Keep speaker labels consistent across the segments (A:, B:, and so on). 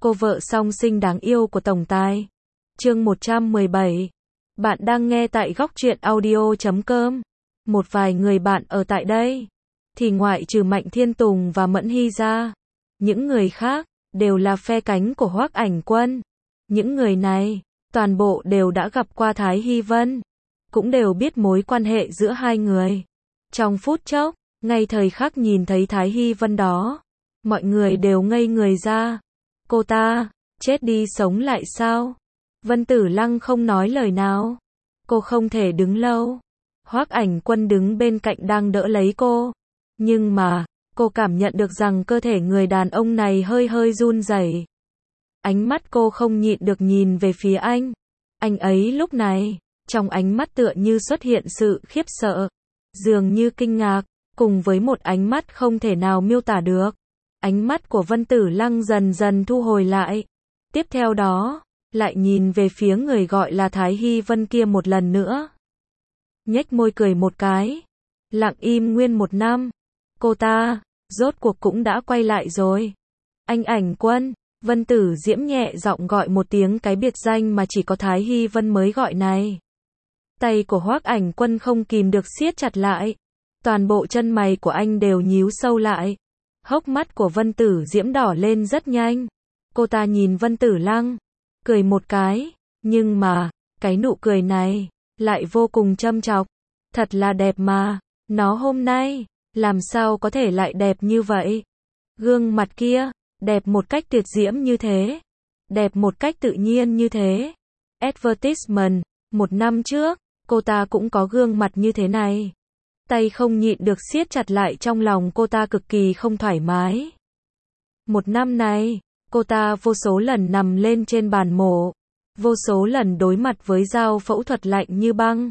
A: cô vợ song sinh đáng yêu của tổng tài. Chương 117. Bạn đang nghe tại góc truyện audio.com. Một vài người bạn ở tại đây, thì ngoại trừ Mạnh Thiên Tùng và Mẫn Hy ra, những người khác đều là phe cánh của Hoắc Ảnh Quân. Những người này, toàn bộ đều đã gặp qua Thái Hy Vân, cũng đều biết mối quan hệ giữa hai người. Trong phút chốc, ngay thời khắc nhìn thấy Thái Hy Vân đó, mọi người đều ngây người ra. Cô ta, chết đi sống lại sao? Vân Tử Lăng không nói lời nào. Cô không thể đứng lâu. Hoắc Ảnh Quân đứng bên cạnh đang đỡ lấy cô. Nhưng mà, cô cảm nhận được rằng cơ thể người đàn ông này hơi hơi run rẩy. Ánh mắt cô không nhịn được nhìn về phía anh. Anh ấy lúc này, trong ánh mắt tựa như xuất hiện sự khiếp sợ, dường như kinh ngạc, cùng với một ánh mắt không thể nào miêu tả được. Ánh mắt của Vân Tử Lăng dần dần thu hồi lại. Tiếp theo đó, lại nhìn về phía người gọi là Thái Hy Vân kia một lần nữa. Nhếch môi cười một cái. Lặng im nguyên một năm. Cô ta, rốt cuộc cũng đã quay lại rồi. Anh Ảnh Quân. Vân Tử Diễm nhẹ giọng gọi một tiếng cái biệt danh mà chỉ có Thái Hy Vân mới gọi này. Tay của Hoắc Ảnh Quân không kìm được siết chặt lại. Toàn bộ chân mày của anh đều nhíu sâu lại. Hốc mắt của Vân Tử Diễm đỏ lên rất nhanh. Cô ta nhìn Vân Tử Lăng, cười một cái, nhưng mà, cái nụ cười này, lại vô cùng châm chọc. Thật là đẹp mà, nó hôm nay, làm sao có thể lại đẹp như vậy? Gương mặt kia, đẹp một cách tuyệt diễm như thế, đẹp một cách tự nhiên như thế. Advertisement, một năm trước, cô ta cũng có gương mặt như thế này. Tay không nhịn được siết chặt lại, trong lòng cô ta cực kỳ không thoải mái. Một năm này, cô ta vô số lần nằm lên trên bàn mổ, vô số lần đối mặt với dao phẫu thuật lạnh như băng.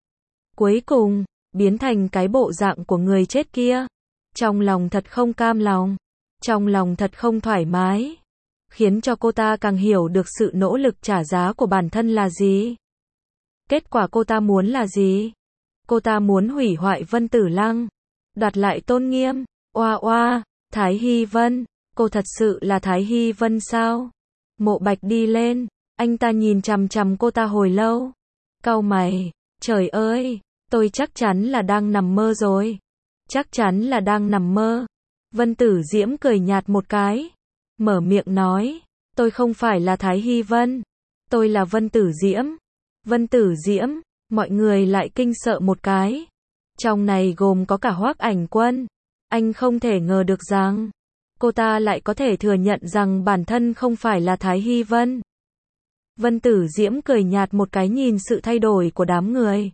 A: Cuối cùng, biến thành cái bộ dạng của người chết kia. Trong lòng thật không cam lòng, trong lòng thật không thoải mái, khiến cho cô ta càng hiểu được sự nỗ lực trả giá của bản thân là gì. Kết quả cô ta muốn là gì? Cô ta muốn hủy hoại Vân Tử Lăng, đoạt lại tôn nghiêm. Oa oa, Thái Hy Vân, cô thật sự là Thái Hy Vân sao? Mộ Bạch đi lên, anh ta nhìn chằm chằm cô ta hồi lâu. Cau mày, trời ơi, tôi chắc chắn là đang nằm mơ rồi. Chắc chắn là đang nằm mơ. Vân Tử Diễm cười nhạt một cái, mở miệng nói, tôi không phải là Thái Hy Vân, tôi là Vân Tử Diễm. Vân Tử Diễm, mọi người lại kinh sợ một cái. Trong này gồm có cả Hoắc Ảnh Quân. Anh không thể ngờ được rằng, cô ta lại có thể thừa nhận rằng bản thân không phải là Thái Hy Vân. Vân Tử Diễm cười nhạt một cái nhìn sự thay đổi của đám người.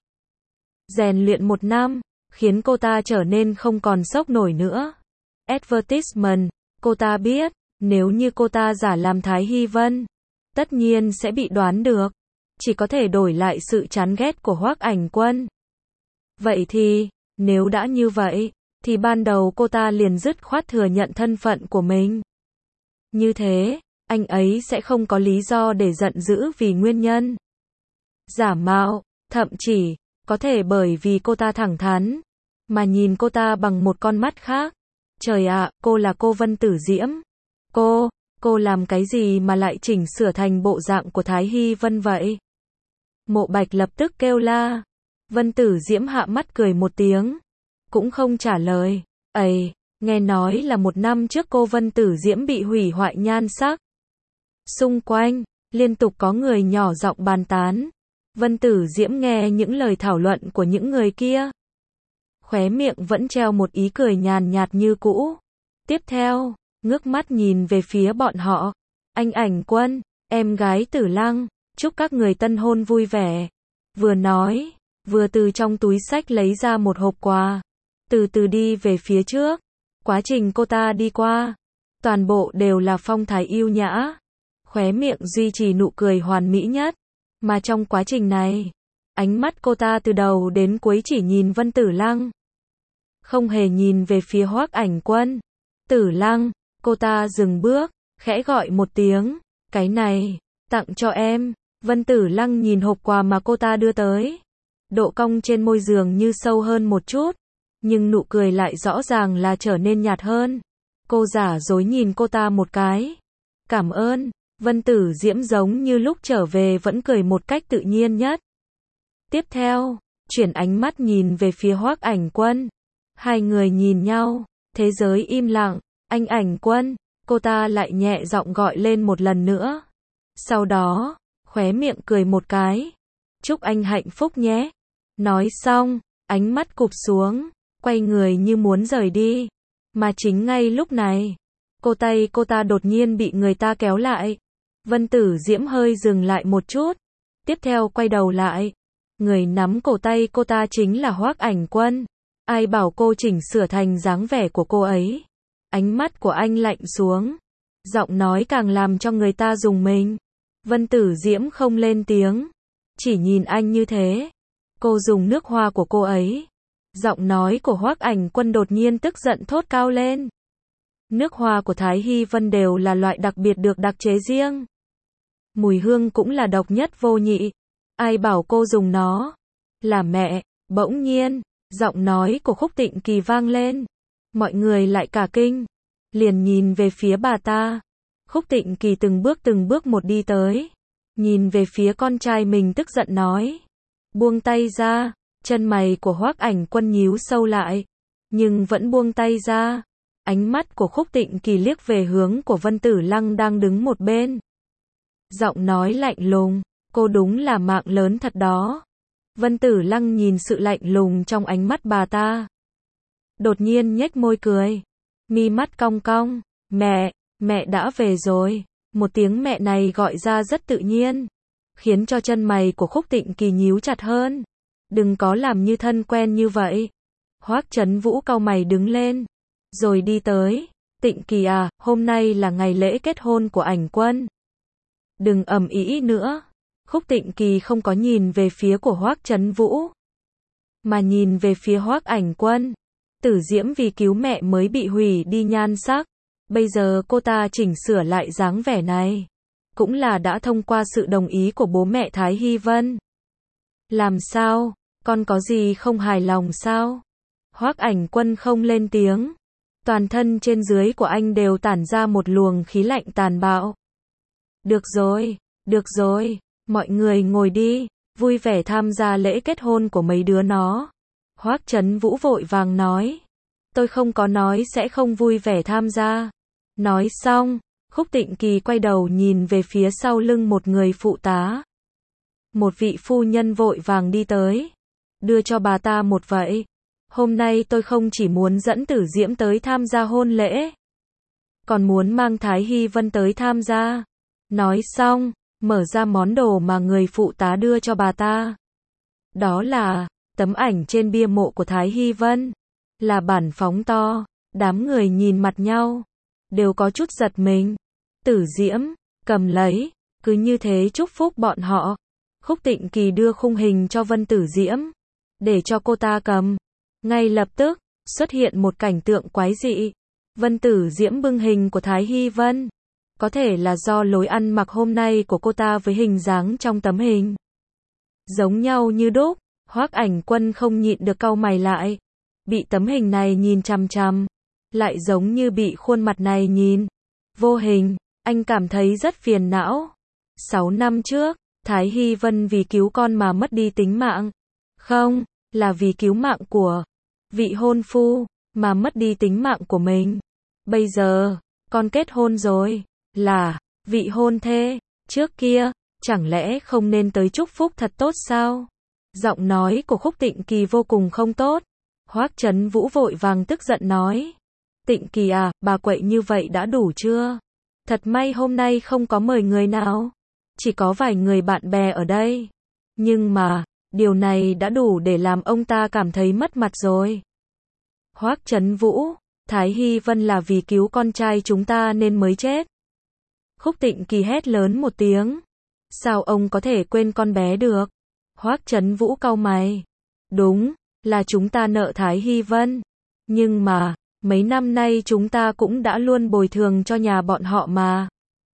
A: Rèn luyện một năm, khiến cô ta trở nên không còn sốc nổi nữa. Advertisement, cô ta biết, nếu như cô ta giả làm Thái Hy Vân, tất nhiên sẽ bị đoán được. Chỉ có thể đổi lại sự chán ghét của Hoắc Ảnh Quân. Vậy thì, nếu đã như vậy, thì ban đầu cô ta liền dứt khoát thừa nhận thân phận của mình. Như thế, anh ấy sẽ không có lý do để giận dữ vì nguyên nhân giả mạo, thậm chí, có thể bởi vì cô ta thẳng thắn, mà nhìn cô ta bằng một con mắt khác. Trời ạ, cô là cô Vân Tử Diễm. Cô làm cái gì mà lại chỉnh sửa thành bộ dạng của Thái Hy Vân vậy? Mộ Bạch lập tức kêu la. Vân Tử Diễm hạ mắt cười một tiếng, cũng không trả lời. Ây, nghe nói là một năm trước cô Vân Tử Diễm bị hủy hoại nhan sắc. Xung quanh, liên tục có người nhỏ giọng bàn tán. Vân Tử Diễm nghe những lời thảo luận của những người kia, khóe miệng vẫn treo một ý cười nhàn nhạt như cũ. Tiếp theo, ngước mắt nhìn về phía bọn họ. Anh Ảnh Quân, em gái Tử Lăng, chúc các người tân hôn vui vẻ. Vừa nói, vừa từ trong túi xách lấy ra một hộp quà, từ từ đi về phía trước. Quá trình cô ta đi qua, toàn bộ đều là phong thái yêu nhã, khóe miệng duy trì nụ cười hoàn mỹ nhất. Mà trong quá trình này, ánh mắt cô ta từ đầu đến cuối chỉ nhìn Vân Tử Lăng, không hề nhìn về phía Hoắc Ảnh Quân. Tử Lăng, cô ta dừng bước, khẽ gọi một tiếng, cái này, tặng cho em. Vân Tử Lăng nhìn hộp quà mà cô ta đưa tới. Độ cong trên môi dường như sâu hơn một chút, nhưng nụ cười lại rõ ràng là trở nên nhạt hơn. Cô giả dối nhìn cô ta một cái. Cảm ơn. Vân Tử Diễm giống như lúc trở về vẫn cười một cách tự nhiên nhất. Tiếp theo, chuyển ánh mắt nhìn về phía Hoắc Ảnh Quân. Hai người nhìn nhau, thế giới im lặng. Anh Ảnh Quân, cô ta lại nhẹ giọng gọi lên một lần nữa. Sau đó, khóe miệng cười một cái. Chúc anh hạnh phúc nhé. Nói xong, ánh mắt cụp xuống, quay người như muốn rời đi. Mà chính ngay lúc này, cô ta đột nhiên bị người ta kéo lại. Vân Tử Diễm hơi dừng lại một chút, tiếp theo quay đầu lại. Người nắm cổ tay cô ta chính là Hoắc Ảnh Quân. Ai bảo cô chỉnh sửa thành dáng vẻ của cô ấy. Ánh mắt của anh lạnh xuống, giọng nói càng làm cho người ta rùng mình. Vân Tử Diễm không lên tiếng, chỉ nhìn anh như thế. Cô dùng nước hoa của cô ấy. Giọng nói của Hoắc Ảnh Quân đột nhiên tức giận thốt cao lên. Nước hoa của Thái Hy Vân đều là loại đặc biệt được đặc chế riêng. Mùi hương cũng là độc nhất vô nhị. Ai bảo cô dùng nó? Là mẹ. Bỗng nhiên, giọng nói của Khúc Tịnh Kỳ vang lên. Mọi người lại cả kinh, liền nhìn về phía bà ta. Khúc Tịnh Kỳ từng bước một đi tới, nhìn về phía con trai mình tức giận nói. Buông tay ra. Chân mày của Hoắc Ảnh Quân nhíu sâu lại, nhưng vẫn buông tay ra. Ánh mắt của Khúc Tịnh Kỳ liếc về hướng của Vân Tử Lăng đang đứng một bên. Giọng nói lạnh lùng, cô đúng là mạng lớn thật đó. Vân Tử Lăng nhìn sự lạnh lùng trong ánh mắt bà ta. Đột nhiên nhếch môi cười, mi mắt cong cong. Mẹ đã về rồi. Một tiếng mẹ này gọi ra rất tự nhiên, khiến cho chân mày của Khúc Tịnh Kỳ nhíu chặt hơn. Đừng có làm như thân quen như vậy. Hoắc Chấn Vũ cau mày đứng lên, rồi đi tới. Tịnh Kỳ à, hôm nay là ngày lễ kết hôn của Ảnh Quân. Đừng ầm ĩ nữa. Khúc Tịnh Kỳ không có nhìn về phía của Hoắc Chấn Vũ, mà nhìn về phía Hoắc Ảnh Quân. Tử Diễm vì cứu mẹ mới bị hủy đi nhan sắc. Bây giờ cô ta chỉnh sửa lại dáng vẻ này, cũng là đã thông qua sự đồng ý của bố mẹ Thái Hy Vân. Làm sao? Con có gì không hài lòng sao? Hoắc Ảnh Quân không lên tiếng. Toàn thân trên dưới của anh đều tản ra một luồng khí lạnh tàn bạo. Được rồi, mọi người ngồi đi, vui vẻ tham gia lễ kết hôn của mấy đứa nó. Hoắc Chấn Vũ vội vàng nói. Tôi không có nói sẽ không vui vẻ tham gia. Nói xong, Khúc Tịnh Kỳ quay đầu nhìn về phía sau lưng một người phụ tá. Một vị phu nhân vội vàng đi tới, đưa cho bà ta một vậy. Hôm nay tôi không chỉ muốn dẫn Tử Diễm tới tham gia hôn lễ, còn muốn mang Thái Hy Vân tới tham gia. Nói xong, mở ra món đồ mà người phụ tá đưa cho bà ta. Đó là tấm ảnh trên bia mộ của Thái Hy Vân, là bản phóng to. Đám người nhìn mặt nhau, đều có chút giật mình. Tử Diễm, cầm lấy, cứ như thế chúc phúc bọn họ. Khúc Tịnh Kỳ đưa khung hình cho Vân Tử Diễm, để cho cô ta cầm. Ngay lập tức, xuất hiện một cảnh tượng quái dị. Vân Tử Diễm bưng hình của Thái Hy Vân. Có thể là do lối ăn mặc hôm nay của cô ta với hình dáng trong tấm hình giống nhau như đúc. Hoắc Ảnh Quân không nhịn được cau mày lại. Bị tấm hình này nhìn chằm chằm, lại giống như bị khuôn mặt này nhìn. Vô hình, anh cảm thấy rất phiền não. 6 năm trước, Thái Hy Vân vì cứu con mà mất đi tính mạng. Không, là vì cứu mạng của vị hôn phu, mà mất đi tính mạng của mình. Bây giờ, con kết hôn rồi, là vị hôn thê. Trước kia, chẳng lẽ không nên tới chúc phúc thật tốt sao? Giọng nói của Khúc Tịnh Kỳ vô cùng không tốt. Hoắc Chấn Vũ vội vàng tức giận nói. Tịnh Kỳ à, bà quậy như vậy đã đủ chưa? Thật may hôm nay không có mời người nào, chỉ có vài người bạn bè ở đây. Nhưng mà, điều này đã đủ để làm ông ta cảm thấy mất mặt rồi. Hoắc Chấn Vũ, Thái Hy Vân là vì cứu con trai chúng ta nên mới chết. Khúc Tịnh Kỳ hét lớn một tiếng. Sao ông có thể quên con bé được? Hoắc Chấn Vũ cau mày. Đúng, là chúng ta nợ Thái Hy Vân. Nhưng mà, mấy năm nay chúng ta cũng đã luôn bồi thường cho nhà bọn họ mà.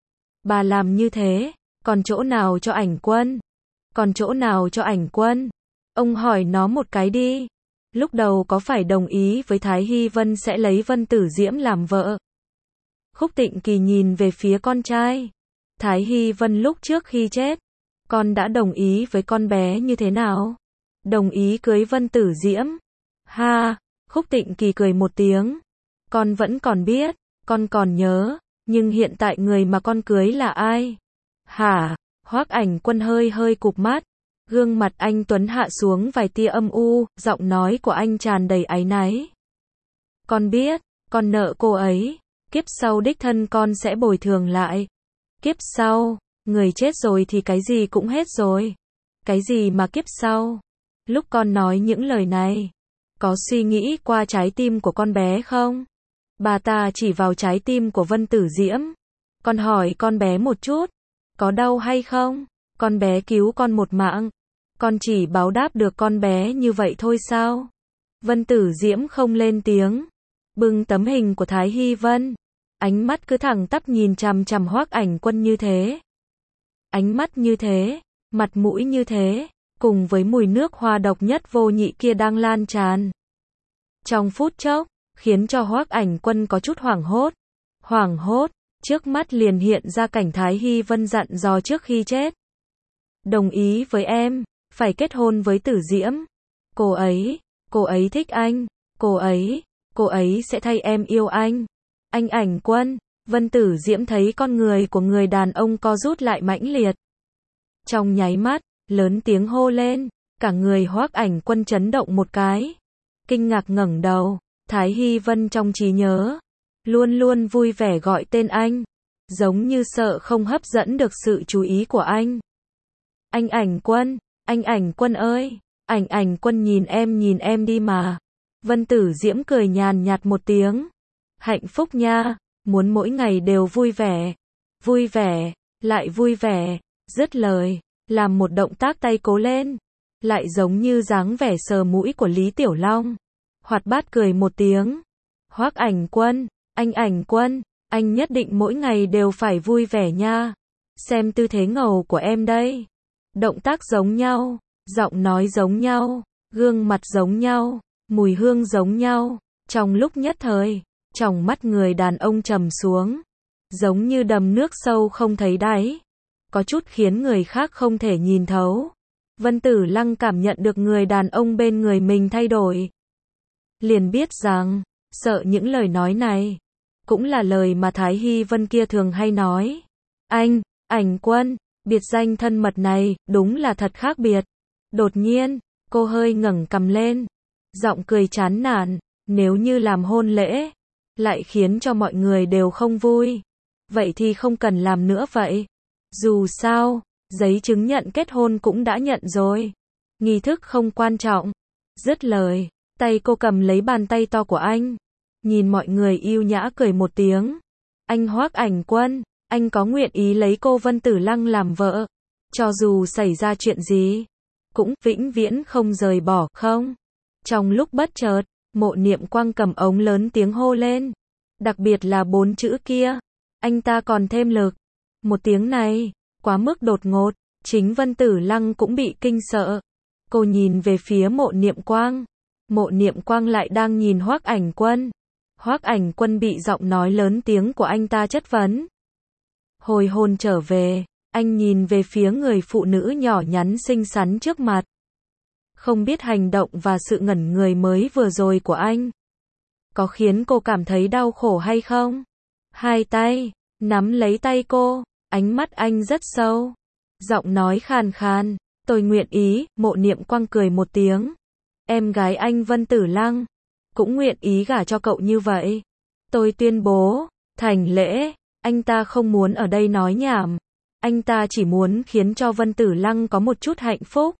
A: Bà làm như thế, còn chỗ nào cho Ảnh Quân? Còn chỗ nào cho Ảnh Quân? Ông hỏi nó một cái đi. Lúc đầu có phải đồng ý với Thái Hy Vân sẽ lấy Vân Tử Diễm làm vợ? Khúc Tịnh Kỳ nhìn về phía con trai. Thái Hy Vân lúc trước khi chết, con đã đồng ý với con bé như thế nào? Đồng ý cưới Vân Tử Diễm. Ha, Khúc Tịnh Kỳ cười một tiếng. Con vẫn còn biết, con còn nhớ, nhưng hiện tại người mà con cưới là ai? Hả? Hoắc Ảnh Quân hơi hơi cụp mắt. Gương mặt anh Tuấn hạ xuống vài tia âm u, giọng nói của anh tràn đầy áy náy. Con biết, con nợ cô ấy, kiếp sau đích thân con sẽ bồi thường lại. Kiếp sau, người chết rồi thì cái gì cũng hết rồi. Cái gì mà kiếp sau? Lúc con nói những lời này, có suy nghĩ qua trái tim của con bé không? Bà ta chỉ vào trái tim của Vân Tử Diễm. Con hỏi con bé một chút, có đau hay không? Con bé cứu con một mạng. Con chỉ báo đáp được con bé như vậy thôi sao? Vân Tử Diễm không lên tiếng, bưng tấm hình của Thái Hy Vân. Ánh mắt cứ thẳng tắp nhìn chằm chằm Hoắc Ảnh Quân như thế. Ánh mắt như thế, mặt mũi như thế, cùng với mùi nước hoa độc nhất vô nhị kia đang lan tràn. Trong phút chốc, khiến cho Hoắc Ảnh Quân có chút hoảng hốt. Hoảng hốt, trước mắt liền hiện ra cảnh Thái Hy Vân dặn dò trước khi chết. Đồng ý với em, phải kết hôn với Tử Diễm. Cô ấy thích anh, cô ấy sẽ thay em yêu anh. Anh Ảnh Quân, Vân Tử Diễm thấy con người của người đàn ông co rút lại mãnh liệt. Trong nháy mắt, lớn tiếng hô lên, cả người Hoắc Ảnh Quân chấn động một cái. Kinh ngạc ngẩng đầu, Thái Hy Vân trong trí nhớ, luôn luôn vui vẻ gọi tên anh, giống như sợ không hấp dẫn được sự chú ý của anh. Anh Ảnh Quân ơi, Ảnh Quân nhìn em đi mà. Vân Tử Diễm cười nhàn nhạt một tiếng. Hạnh phúc nha, muốn mỗi ngày đều vui vẻ, lại vui vẻ, dứt lời, làm một động tác tay cố lên, lại giống như dáng vẻ sờ mũi của Lý Tiểu Long. Hoạt bát cười một tiếng. Hoắc Ảnh Quân, anh Ảnh Quân, anh nhất định mỗi ngày đều phải vui vẻ nha. Xem tư thế ngầu của em đây. Động tác giống nhau, giọng nói giống nhau, gương mặt giống nhau, mùi hương giống nhau. Trong lúc nhất thời, trong mắt người đàn ông trầm xuống, giống như đầm nước sâu không thấy đáy, có chút khiến người khác không thể nhìn thấu. Vân Tử Lăng cảm nhận được người đàn ông bên người mình thay đổi, liền biết rằng, sợ những lời nói này, cũng là lời mà Thái Hy Vân kia thường hay nói. Anh, Ảnh Quân, biệt danh thân mật này, đúng là thật khác biệt. Đột nhiên, cô hơi ngẩng cằm lên, giọng cười chán nản, nếu như làm hôn lễ, lại khiến cho mọi người đều không vui, vậy thì không cần làm nữa vậy. Dù sao, giấy chứng nhận kết hôn cũng đã nhận rồi, nghi thức không quan trọng. Dứt lời, tay cô cầm lấy bàn tay to của anh, nhìn mọi người yêu nhã cười một tiếng. Anh Hoắc Ảnh Quân, anh có nguyện ý lấy cô Vân Tử Lăng làm vợ, cho dù xảy ra chuyện gì, cũng vĩnh viễn không rời bỏ không? Trong lúc bất chợt, Mộ Niệm Quang cầm ống lớn tiếng hô lên, đặc biệt là 4 chữ kia, anh ta còn thêm lực. Một tiếng này, quá mức đột ngột, chính Vân Tử Lăng cũng bị kinh sợ. Cô nhìn về phía Mộ Niệm Quang, Mộ Niệm Quang lại đang nhìn Hoắc Ảnh Quân. Hoắc Ảnh Quân bị giọng nói lớn tiếng của anh ta chất vấn. Hồi hồn trở về, anh nhìn về phía người phụ nữ nhỏ nhắn xinh xắn trước mặt. Không biết hành động và sự ngẩn người mới vừa rồi của anh có khiến cô cảm thấy đau khổ hay không? Hai tay nắm lấy tay cô, ánh mắt anh rất sâu, giọng nói khàn khàn, tôi nguyện ý. Mộ Niệm Quang cười một tiếng. Em gái anh Vân Tử Lăng cũng nguyện ý gả cho cậu như vậy. Tôi tuyên bố, thành lễ. Anh ta không muốn ở đây nói nhảm, anh ta chỉ muốn khiến cho Vân Tử Lăng có một chút hạnh phúc,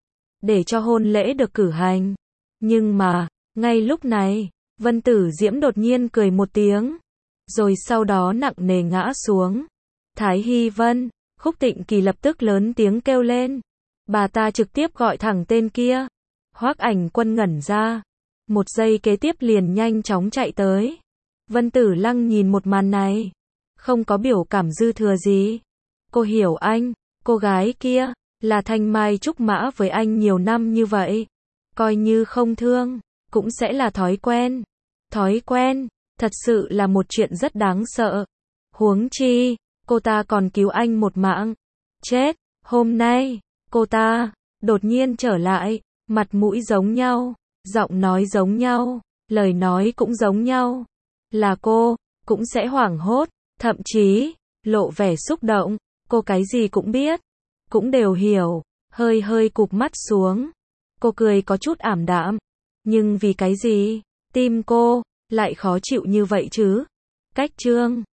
A: để cho hôn lễ được cử hành. Nhưng mà, ngay lúc này, Vân Tử Diễm đột nhiên cười một tiếng, rồi sau đó nặng nề ngã xuống. Thái Hy Vân, Khúc Tịnh Kỳ lập tức lớn tiếng kêu lên. Bà ta trực tiếp gọi thẳng tên kia. Hoắc Ảnh Quân ngẩn ra, một giây kế tiếp liền nhanh chóng chạy tới. Vân Tử Lăng nhìn một màn này, không có biểu cảm dư thừa gì. Cô hiểu anh, cô gái kia là thanh mai trúc mã với anh nhiều năm như vậy, coi như không thương cũng sẽ là thói quen. Thói quen, Thật sự là một chuyện rất đáng sợ. Huống chi, cô ta còn cứu anh một mạng. Chết, hôm nay, cô ta đột nhiên trở lại, mặt mũi giống nhau, giọng nói giống nhau, lời nói cũng giống nhau. Là cô, cũng sẽ hoảng hốt, thậm chí, lộ vẻ xúc động. Cô cái gì cũng biết, cũng đều hiểu, hơi hơi cụp mắt xuống. Cô cười có chút ảm đạm. Nhưng vì cái gì, tim cô lại khó chịu như vậy chứ? Cách Trương